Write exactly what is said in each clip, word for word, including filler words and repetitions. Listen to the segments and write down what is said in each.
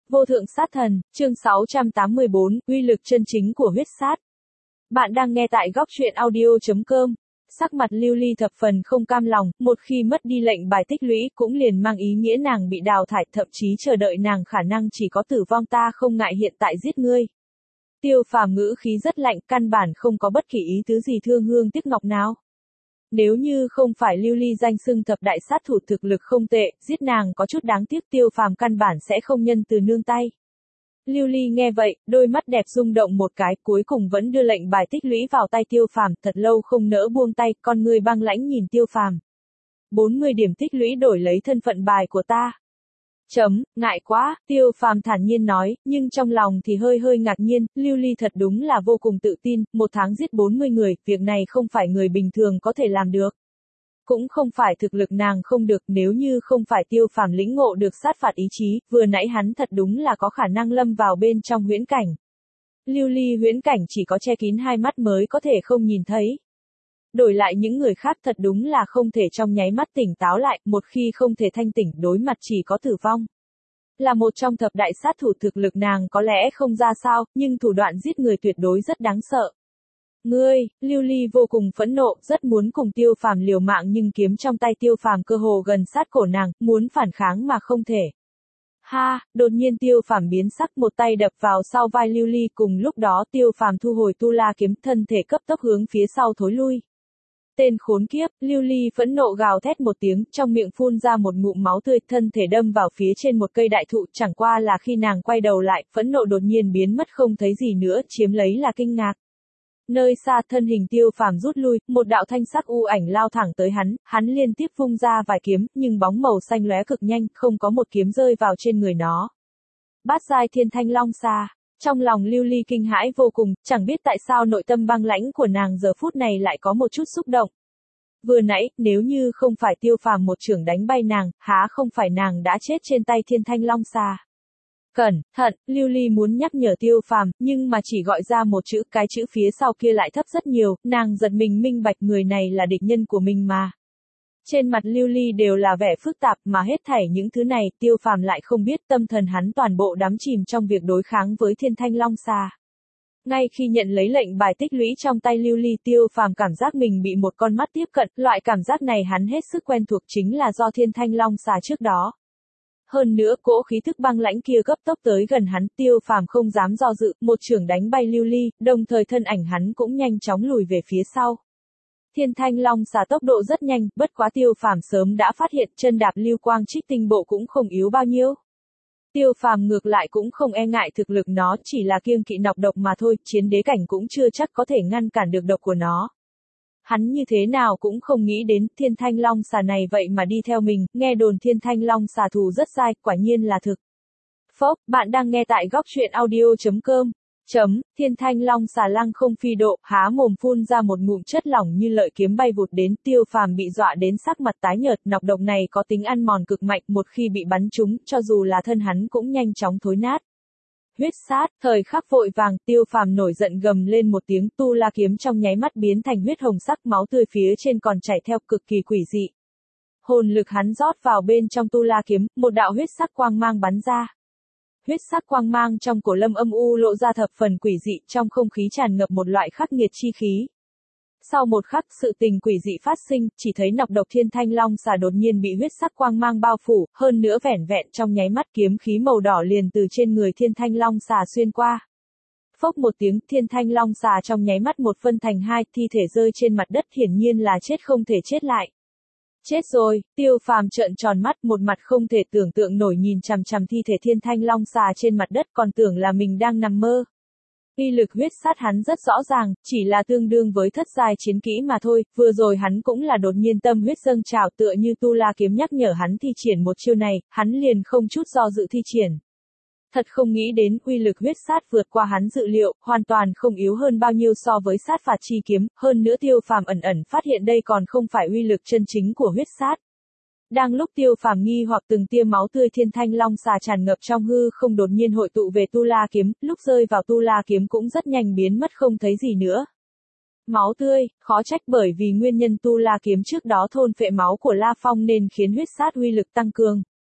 Vô thượng sát thần, chương sáu trăm tám mươi bốn, uy lực chân chính của huyết sát. Bạn đang nghe tại góc truyện audio chấm com. Sắc mặt Lưu Ly thập phần không cam lòng, một khi mất đi lệnh bài tích lũy cũng liền mang ý nghĩa nàng bị đào thải, thậm chí chờ đợi nàng khả năng chỉ có tử vong, ta không ngại hiện tại giết ngươi. Tiêu Phàm ngữ khí rất lạnh, căn bản không có bất kỳ ý tứ gì thương hương tiếc ngọc nào. Nếu như không phải Lưu Ly danh xưng thập đại sát thủ thực lực không tệ, giết nàng có chút đáng tiếc, Tiêu Phàm căn bản sẽ không nhân từ nương tay. Lưu Ly nghe vậy, đôi mắt đẹp rung động một cái, cuối cùng vẫn đưa lệnh bài tích lũy vào tay Tiêu Phàm, thật lâu không nỡ buông tay, con người băng lãnh nhìn Tiêu Phàm. bốn mươi điểm tích lũy đổi lấy thân phận bài của ta. Chấm, ngại quá, Tiêu Phàm thản nhiên nói, nhưng trong lòng thì hơi hơi ngạc nhiên, Lưu Ly thật đúng là vô cùng tự tin, một tháng giết bốn mươi người, việc này không phải người bình thường có thể làm được. Cũng không phải thực lực nàng không được, nếu như không phải Tiêu Phàm lĩnh ngộ được sát phạt ý chí, vừa nãy hắn thật đúng là có khả năng lâm vào bên trong huyễn cảnh. Lưu Ly huyễn cảnh chỉ có che kín hai mắt mới có thể không nhìn thấy. Đổi lại những người khác thật đúng là không thể trong nháy mắt tỉnh táo lại, một khi không thể thanh tỉnh đối mặt chỉ có tử vong. Là một trong thập đại sát thủ, thực lực nàng có lẽ không ra sao, nhưng thủ đoạn giết người tuyệt đối rất đáng sợ. Ngươi, Lưu Ly vô cùng phẫn nộ, rất muốn cùng Tiêu Phàm liều mạng, nhưng kiếm trong tay Tiêu Phàm cơ hồ gần sát cổ nàng, muốn phản kháng mà không thể. Ha, đột nhiên Tiêu Phàm biến sắc, một tay đập vào sau vai Lưu Ly, cùng lúc đó Tiêu Phàm thu hồi tu la kiếm, thân thể cấp tốc hướng phía sau thối lui. Tên khốn kiếp, Lưu Ly phẫn nộ gào thét một tiếng, trong miệng phun ra một ngụm máu tươi, thân thể đâm vào phía trên một cây đại thụ, chẳng qua là khi nàng quay đầu lại, phẫn nộ đột nhiên biến mất không thấy gì nữa, chiếm lấy là kinh ngạc. Nơi xa, thân hình Tiêu Phàm rút lui, một đạo thanh sắc u ảnh lao thẳng tới hắn, hắn liên tiếp vung ra vài kiếm, nhưng bóng màu xanh lóe cực nhanh, không có một kiếm rơi vào trên người nó. Bát giai thiên thanh long xà. Trong lòng Lưu Ly kinh hãi vô cùng, chẳng biết tại sao nội tâm băng lãnh của nàng giờ phút này lại có một chút xúc động. Vừa nãy, nếu như không phải Tiêu Phàm một chưởng đánh bay nàng, há không phải nàng đã chết trên tay thiên thanh long xà. Cẩn thận, Lưu Ly muốn nhắc nhở Tiêu Phàm, nhưng mà chỉ gọi ra một chữ, cái chữ phía sau kia lại thấp rất nhiều, nàng giật mình minh bạch người này là địch nhân của mình mà. Trên mặt Lưu Ly đều là vẻ phức tạp, mà hết thảy những thứ này, Tiêu Phàm lại không biết, tâm thần hắn toàn bộ đắm chìm trong việc đối kháng với thiên thanh long xà. Ngay khi nhận lấy lệnh bài tích lũy trong tay Lưu Ly, Tiêu Phàm cảm giác mình bị một con mắt tiếp cận, loại cảm giác này hắn hết sức quen thuộc, chính là do thiên thanh long xà trước đó. Hơn nữa, cỗ khí thức băng lãnh kia cấp tốc tới gần hắn, Tiêu Phàm không dám do dự, một chưởng đánh bay Lưu Ly, đồng thời thân ảnh hắn cũng nhanh chóng lùi về phía sau. Thiên thanh long xà tốc độ rất nhanh, bất quá Tiêu Phàm sớm đã phát hiện, chân đạp lưu quang trích tinh bộ cũng không yếu bao nhiêu. Tiêu Phàm ngược lại cũng không e ngại thực lực nó, chỉ là kiêng kỵ nọc độc mà thôi, chiến đế cảnh cũng chưa chắc có thể ngăn cản được độc của nó. Hắn như thế nào cũng không nghĩ đến, thiên thanh long xà này vậy mà đi theo mình, nghe đồn thiên thanh long xà thù rất dai, quả nhiên là thực. Phốc, bạn đang nghe tại góc truyện audio chấm com. Chấm, thiên thanh long xà lăng không phi độ, há mồm phun ra một ngụm chất lỏng như lợi kiếm bay vụt đến, Tiêu Phàm bị dọa đến sắc mặt tái nhợt, nọc độc này có tính ăn mòn cực mạnh, một khi bị bắn trúng, cho dù là thân hắn cũng nhanh chóng thối nát. Huyết sát, thời khắc vội vàng, Tiêu Phàm nổi giận gầm lên một tiếng, tu la kiếm trong nháy mắt biến thành huyết hồng sắc, máu tươi phía trên còn chảy theo, cực kỳ quỷ dị. Hồn lực hắn rót vào bên trong tu la kiếm, một đạo huyết sắc quang mang bắn ra. Huyết sắc quang mang trong cổ lâm âm u lộ ra thập phần quỷ dị, trong không khí tràn ngập một loại khắc nghiệt chi khí. Sau một khắc, sự tình quỷ dị phát sinh, chỉ thấy nọc độc thiên thanh long xà đột nhiên bị huyết sắc quang mang bao phủ, hơn nữa vẻn vẹn trong nháy mắt kiếm khí màu đỏ liền từ trên người thiên thanh long xà xuyên qua. Phốc một tiếng, thiên thanh long xà trong nháy mắt một phân thành hai, thi thể rơi trên mặt đất, hiển nhiên là chết không thể chết lại. Chết rồi, Tiêu Phàm trợn tròn mắt, một mặt không thể tưởng tượng nổi nhìn chằm chằm thi thể thiên thanh long xà trên mặt đất, còn tưởng là mình đang nằm mơ. Uy lực huyết sát hắn rất rõ ràng, chỉ là tương đương với thất giai chiến kỹ mà thôi, vừa rồi hắn cũng là đột nhiên tâm huyết dâng trào, tựa như tu la kiếm nhắc nhở hắn thi triển một chiêu này, hắn liền không chút do dự thi triển. Thật không nghĩ đến, uy lực huyết sát vượt qua hắn dự liệu, hoàn toàn không yếu hơn bao nhiêu so với sát phạt chi kiếm, hơn nữa Tiêu Phàm ẩn ẩn phát hiện đây còn không phải uy lực chân chính của huyết sát. Đang lúc Tiêu Phàm nghi hoặc, từng tia máu tươi thiên thanh long xà tràn ngập trong hư không đột nhiên hội tụ về tu la kiếm, lúc rơi vào tu la kiếm cũng rất nhanh biến mất không thấy gì nữa. Máu tươi, khó trách bởi vì nguyên nhân tu la kiếm trước đó thôn phệ máu của La Phong nên khiến huyết sát uy lực tăng cường.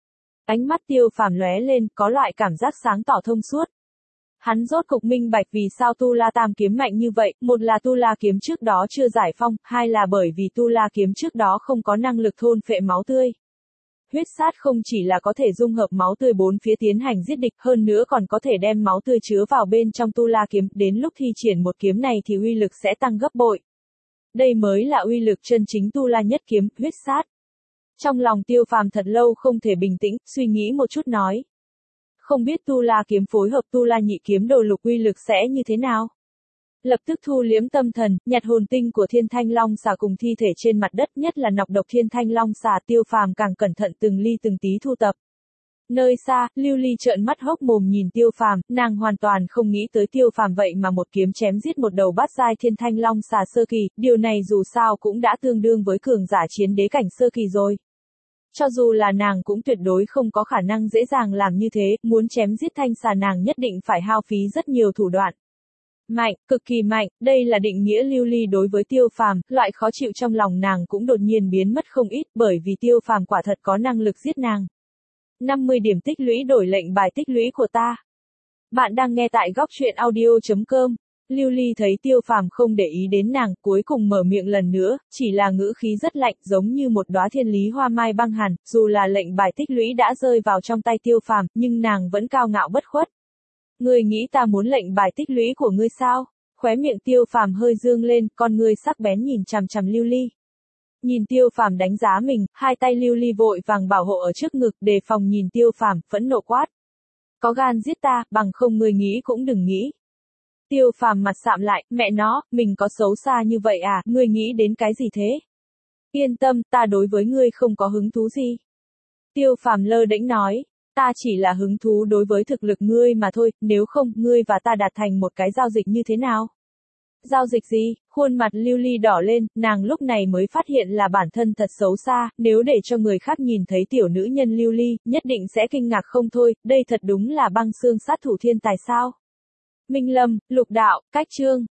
Ánh mắt Tiêu Phàm lóe lên, có loại cảm giác sáng tỏ thông suốt. Hắn rốt cục minh bạch vì sao Tu La Tam kiếm mạnh như vậy, một là Tu La kiếm trước đó chưa giải phong, hai là bởi vì Tu La kiếm trước đó không có năng lực thôn phệ máu tươi. Huyết sát không chỉ là có thể dung hợp máu tươi bốn phía tiến hành giết địch, hơn nữa còn có thể đem máu tươi chứa vào bên trong Tu La kiếm, đến lúc thi triển một kiếm này thì uy lực sẽ tăng gấp bội. Đây mới là uy lực chân chính Tu La nhất kiếm, huyết sát. Trong lòng Tiêu Phàm thật lâu không thể bình tĩnh, suy nghĩ một chút nói. Không biết Tu La kiếm phối hợp Tu La nhị kiếm đồ lục uy lực sẽ như thế nào? Lập tức thu liếm tâm thần, nhặt hồn tinh của Thiên Thanh Long xà cùng thi thể trên mặt đất, nhất là nọc độc Thiên Thanh Long xà, Tiêu Phàm càng cẩn thận từng ly từng tí thu tập. Nơi xa, Lưu Ly trợn mắt hốc mồm nhìn Tiêu Phàm, nàng hoàn toàn không nghĩ tới Tiêu Phàm vậy mà một kiếm chém giết một đầu bát giai Thiên Thanh Long xà sơ kỳ, điều này dù sao cũng đã tương đương với cường giả chiến đế cảnh sơ kỳ rồi. Cho dù là nàng cũng tuyệt đối không có khả năng dễ dàng làm như thế, muốn chém giết thanh xà nàng nhất định phải hao phí rất nhiều thủ đoạn. Mạnh, cực kỳ mạnh, đây là định nghĩa Lưu Ly đối với Tiêu Phàm, loại khó chịu trong lòng nàng cũng đột nhiên biến mất không ít, bởi vì Tiêu Phàm quả thật có năng lực giết nàng. năm mươi điểm tích lũy đổi lệnh bài tích lũy của ta. Bạn đang nghe tại góc truyện audio chấm com. Lưu Ly thấy Tiêu Phàm không để ý đến nàng, cuối cùng mở miệng lần nữa, chỉ là ngữ khí rất lạnh, giống như một đóa thiên lý hoa mai băng hàn, dù là lệnh bài tích lũy đã rơi vào trong tay Tiêu Phàm, nhưng nàng vẫn cao ngạo bất khuất. Ngươi nghĩ ta muốn lệnh bài tích lũy của ngươi sao? Khóe miệng Tiêu Phàm hơi dương lên, con ngươi sắc bén nhìn chằm chằm Lưu Ly. Nhìn Tiêu Phàm đánh giá mình, hai tay Lưu Ly vội vàng bảo hộ ở trước ngực, đề phòng nhìn Tiêu Phàm, phẫn nộ quát. Có gan giết ta, bằng không ngươi nghĩ cũng đừng nghĩ. Tiêu Phàm mặt sạm lại, mẹ nó, mình có xấu xa như vậy à, ngươi nghĩ đến cái gì thế? Yên tâm, ta đối với ngươi không có hứng thú gì. Tiêu Phàm lơ đễnh nói, ta chỉ là hứng thú đối với thực lực ngươi mà thôi, nếu không, ngươi và ta đạt thành một cái giao dịch như thế nào? Giao dịch gì? Khuôn mặt Lưu Ly đỏ lên, nàng lúc này mới phát hiện là bản thân thật xấu xa, nếu để cho người khác nhìn thấy tiểu nữ nhân Lưu Ly, nhất định sẽ kinh ngạc không thôi, đây thật đúng là băng xương sát thủ thiên tài sao? Minh Lâm, Lục Đạo, Cách Chương.